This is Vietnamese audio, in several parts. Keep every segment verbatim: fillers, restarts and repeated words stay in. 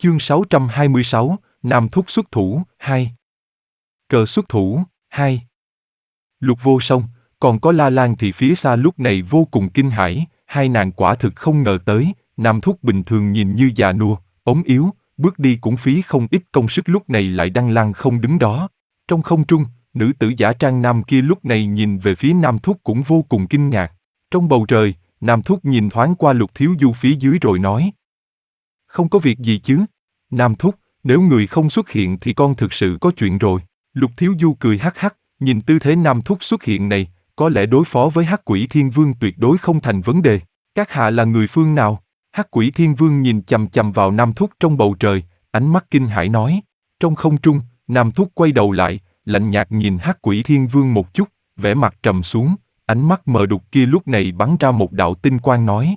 Chương sáu trăm hai mươi sáu, Nam Thúc xuất thủ, hai. Cờ xuất thủ, hai. Lục Vô Song, còn có La Lan thì phía xa lúc này vô cùng kinh hãi, hai nàng quả thực không ngờ tới, Nam Thúc bình thường nhìn như già nua, ốm yếu, bước đi cũng phí không ít công sức lúc này lại đang lăng không đứng đó. Trong không trung, nữ tử giả trang nam kia lúc này nhìn về phía Nam Thúc cũng vô cùng kinh ngạc. Trong bầu trời, Nam Thúc nhìn thoáng qua Lục Thiếu Du phía dưới rồi nói: Không có việc gì chứ? Nam Thúc, nếu người không xuất hiện thì con thực sự có chuyện rồi. Lục Thiếu Du cười hắc hắc, nhìn tư thế Nam Thúc xuất hiện này, có lẽ đối phó với Hắc Quỷ Thiên Vương tuyệt đối không thành vấn đề. Các hạ là người phương nào? Hắc Quỷ Thiên Vương nhìn chằm chằm vào Nam Thúc trong bầu trời, ánh mắt kinh hãi nói. Trong không trung, Nam Thúc quay đầu lại, lạnh nhạt nhìn Hắc Quỷ Thiên Vương một chút, vẻ mặt trầm xuống, ánh mắt mờ đục kia lúc này bắn ra một đạo tinh quang nói: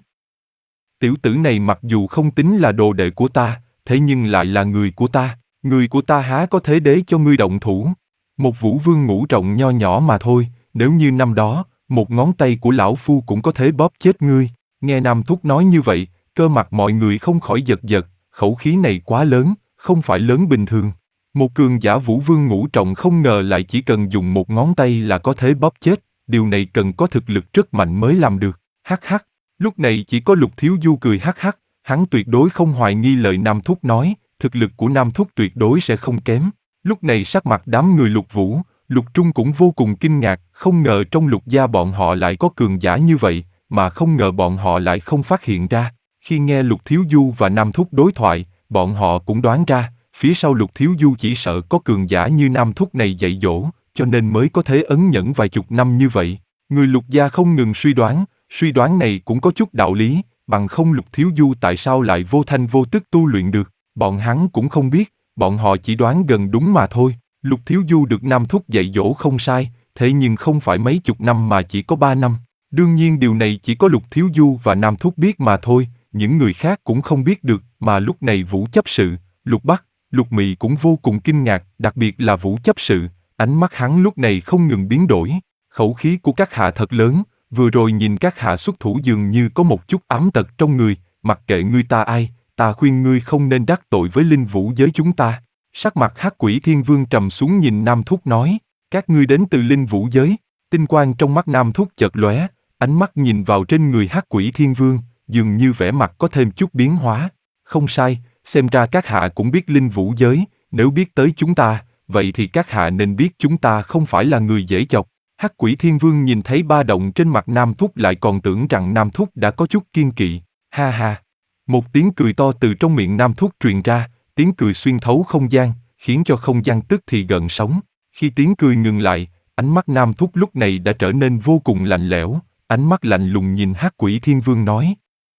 Tiểu tử này mặc dù không tính là đồ đệ của ta, thế nhưng lại là người của ta, người của ta há có thế để cho ngươi động thủ. Một Vũ Vương ngũ trọng nho nhỏ mà thôi, nếu như năm đó, một ngón tay của lão phu cũng có thể bóp chết ngươi. Nghe Nam Thúc nói như vậy, cơ mặt mọi người không khỏi giật giật, khẩu khí này quá lớn, không phải lớn bình thường. Một cường giả Vũ Vương ngũ trọng không ngờ lại chỉ cần dùng một ngón tay là có thể bóp chết, điều này cần có thực lực rất mạnh mới làm được. Hắc hắc. Lúc này chỉ có Lục Thiếu Du cười hắc hắc, hắn tuyệt đối không hoài nghi lời Nam Thúc nói, thực lực của Nam Thúc tuyệt đối sẽ không kém. Lúc này sắc mặt đám người Lục Vũ, Lục Trung cũng vô cùng kinh ngạc, không ngờ trong Lục gia bọn họ lại có cường giả như vậy, mà không ngờ bọn họ lại không phát hiện ra. Khi nghe Lục Thiếu Du và Nam Thúc đối thoại, bọn họ cũng đoán ra, phía sau Lục Thiếu Du chỉ sợ có cường giả như Nam Thúc này dạy dỗ, cho nên mới có thể ẩn nhẫn vài chục năm như vậy. Người Lục gia không ngừng suy đoán, suy đoán này cũng có chút đạo lý, bằng không Lục Thiếu Du tại sao lại vô thanh vô tức tu luyện được, bọn hắn cũng không biết, bọn họ chỉ đoán gần đúng mà thôi. Lục Thiếu Du được Nam Thúc dạy dỗ không sai, thế nhưng không phải mấy chục năm mà chỉ có ba năm. Đương nhiên điều này chỉ có Lục Thiếu Du và Nam Thúc biết mà thôi, những người khác cũng không biết được, mà lúc này Vũ chấp sự, Lục Bắc, Lục Mị cũng vô cùng kinh ngạc, đặc biệt là Vũ chấp sự, ánh mắt hắn lúc này không ngừng biến đổi, khẩu khí của các hạ thật lớn. Vừa rồi nhìn các hạ xuất thủ dường như có một chút ám tật trong người, mặc kệ ngươi ta ai, ta khuyên ngươi không nên đắc tội với linh vũ giới chúng ta. Sắc mặt Hắc Quỷ Thiên Vương trầm xuống nhìn Nam Thúc nói, các ngươi đến từ linh vũ giới. Tinh quang trong mắt Nam Thúc chợt lóe, ánh mắt nhìn vào trên người Hắc Quỷ Thiên Vương, dường như vẻ mặt có thêm chút biến hóa. Không sai, xem ra các hạ cũng biết linh vũ giới, nếu biết tới chúng ta, vậy thì các hạ nên biết chúng ta không phải là người dễ chọc. Hắc Quỷ Thiên Vương nhìn thấy ba động trên mặt Nam Thúc lại còn tưởng rằng Nam Thúc đã có chút kiên kỵ, ha ha. Một tiếng cười to từ trong miệng Nam Thúc truyền ra, tiếng cười xuyên thấu không gian, khiến cho không gian tức thì gợn sóng. Khi tiếng cười ngừng lại, ánh mắt Nam Thúc lúc này đã trở nên vô cùng lạnh lẽo, ánh mắt lạnh lùng nhìn Hắc Quỷ Thiên Vương nói: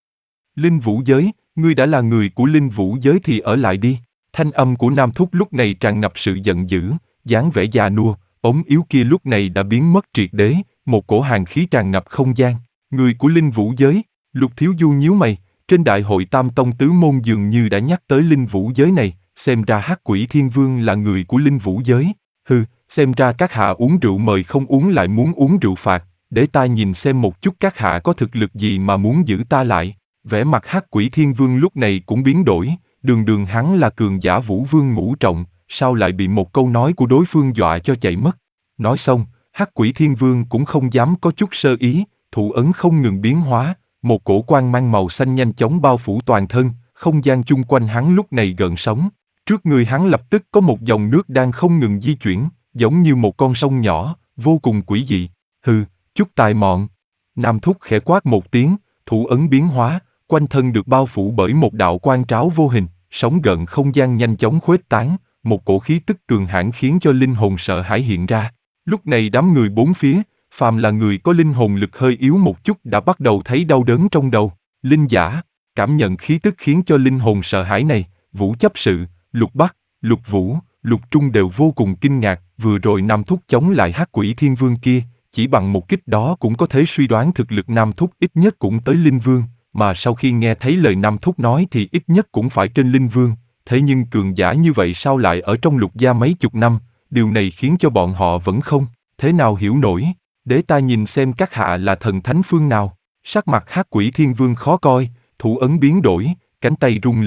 Linh vũ giới, ngươi đã là người của linh vũ giới thì ở lại đi. Thanh âm của Nam Thúc lúc này tràn ngập sự giận dữ, dáng vẻ già nua, ốm yếu kia lúc này đã biến mất triệt để, một cổ hàn khí tràn ngập không gian. Người của linh vũ giới, Lục Thiếu Du nhíu mày, trên đại hội Tam Tông Tứ Môn dường như đã nhắc tới linh vũ giới này, xem ra Hắc Quỷ Thiên Vương là người của linh vũ giới. Hừ, xem ra các hạ uống rượu mời không uống lại muốn uống rượu phạt, để ta nhìn xem một chút các hạ có thực lực gì mà muốn giữ ta lại. Vẻ mặt Hắc Quỷ Thiên Vương lúc này cũng biến đổi, đường đường hắn là cường giả Vũ Vương ngũ trọng, sao lại bị một câu nói của đối phương dọa cho chạy mất. Nói xong, Hắc Quỷ Thiên Vương cũng không dám có chút sơ ý, thủ ấn không ngừng biến hóa, một cổ quang mang màu xanh nhanh chóng bao phủ toàn thân, không gian chung quanh hắn lúc này gợn sóng. Trước người hắn lập tức có một dòng nước đang không ngừng di chuyển, giống như một con sông nhỏ, vô cùng quỷ dị. Hừ, chút tài mọn. Nam Thúc khẽ quát một tiếng, thủ ấn biến hóa, quanh thân được bao phủ bởi một đạo quang tráo vô hình, sóng gợn không gian nhanh chóng khuếch tán, một cổ khí tức cường hãn khiến cho linh hồn sợ hãi hiện ra. Lúc này đám người bốn phía, phàm là người có linh hồn lực hơi yếu một chút đã bắt đầu thấy đau đớn trong đầu. Linh giả, cảm nhận khí tức khiến cho linh hồn sợ hãi này, Vũ chấp sự, Lục Bắc, Lục Vũ, Lục Trung đều vô cùng kinh ngạc, vừa rồi Nam Thúc chống lại Hắc Quỷ Thiên Vương kia, chỉ bằng một kích đó cũng có thể suy đoán thực lực Nam Thúc ít nhất cũng tới Linh Vương, mà sau khi nghe thấy lời Nam Thúc nói thì ít nhất cũng phải trên Linh Vương, thế nhưng cường giả như vậy sao lại ở trong Lục gia mấy chục năm, điều này khiến cho bọn họ vẫn không thế nào hiểu nổi. Để ta nhìn xem các hạ là thần thánh phương nào. Sắc mặt Hắc Quỷ Thiên Vương khó coi, thủ ấn biến đổi, cánh tay rung lên,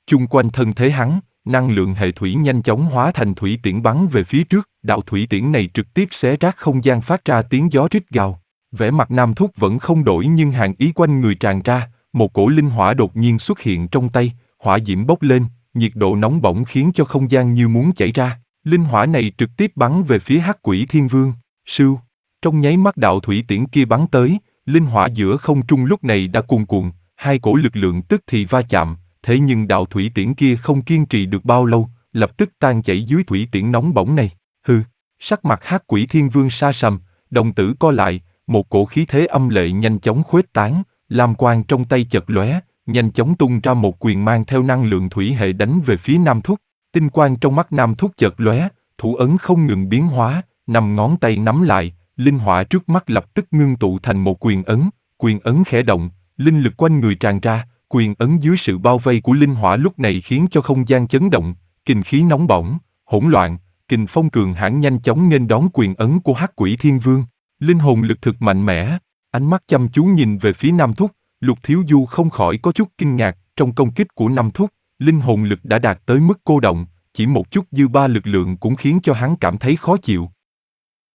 Chung quanh thân thế hắn, năng lượng hệ thủy nhanh chóng hóa thành thủy tiễn bắn về phía trước, đạo thủy tiễn này trực tiếp xé rách không gian phát ra tiếng gió rít gào. Vẻ mặt Nam Thúc vẫn không đổi nhưng hàn ý quanh người tràn ra, một cổ linh hỏa đột nhiên xuất hiện trong tay, hỏa diễm bốc lên, nhiệt độ nóng bỏng khiến cho không gian như muốn chảy ra. Linh hỏa này trực tiếp bắn về phía Hắc Quỷ Thiên Vương. Sưu, trong nháy mắt đạo thủy tiễn kia bắn tới, linh hỏa giữa không trung lúc này đã cuồn cuộn, hai cổ lực lượng tức thì va chạm, thế nhưng đạo thủy tiễn kia không kiên trì được bao lâu, lập tức tan chảy dưới thủy tiễn nóng bỏng này. Hừ, sắc mặt Hắc Quỷ Thiên Vương sa sầm, đồng tử co lại, một cổ khí thế âm lệ nhanh chóng khuếch tán, lam quang trong tay chật lóe, nhanh chóng tung ra một quyền mang theo năng lượng thủy hệ đánh về phía Nam Thúc. Tinh quang trong mắt Nam Thúc chợt lóe, thủ ấn không ngừng biến hóa, năm ngón tay nắm lại, linh hỏa trước mắt lập tức ngưng tụ thành một quyền ấn, quyền ấn khẽ động, linh lực quanh người tràn ra, quyền ấn dưới sự bao vây của linh hỏa lúc này khiến cho không gian chấn động, kình khí nóng bỏng, hỗn loạn, kình phong cường hãn nhanh chóng nghênh đón quyền ấn của Hắc Quỷ Thiên Vương. Linh hồn lực thực mạnh mẽ, ánh mắt chăm chú nhìn về phía Nam Thúc, Lục Thiếu Du không khỏi có chút kinh ngạc, trong công kích của Nam Thúc, linh hồn lực đã đạt tới mức cô động, chỉ một chút dư ba lực lượng cũng khiến cho hắn cảm thấy khó chịu.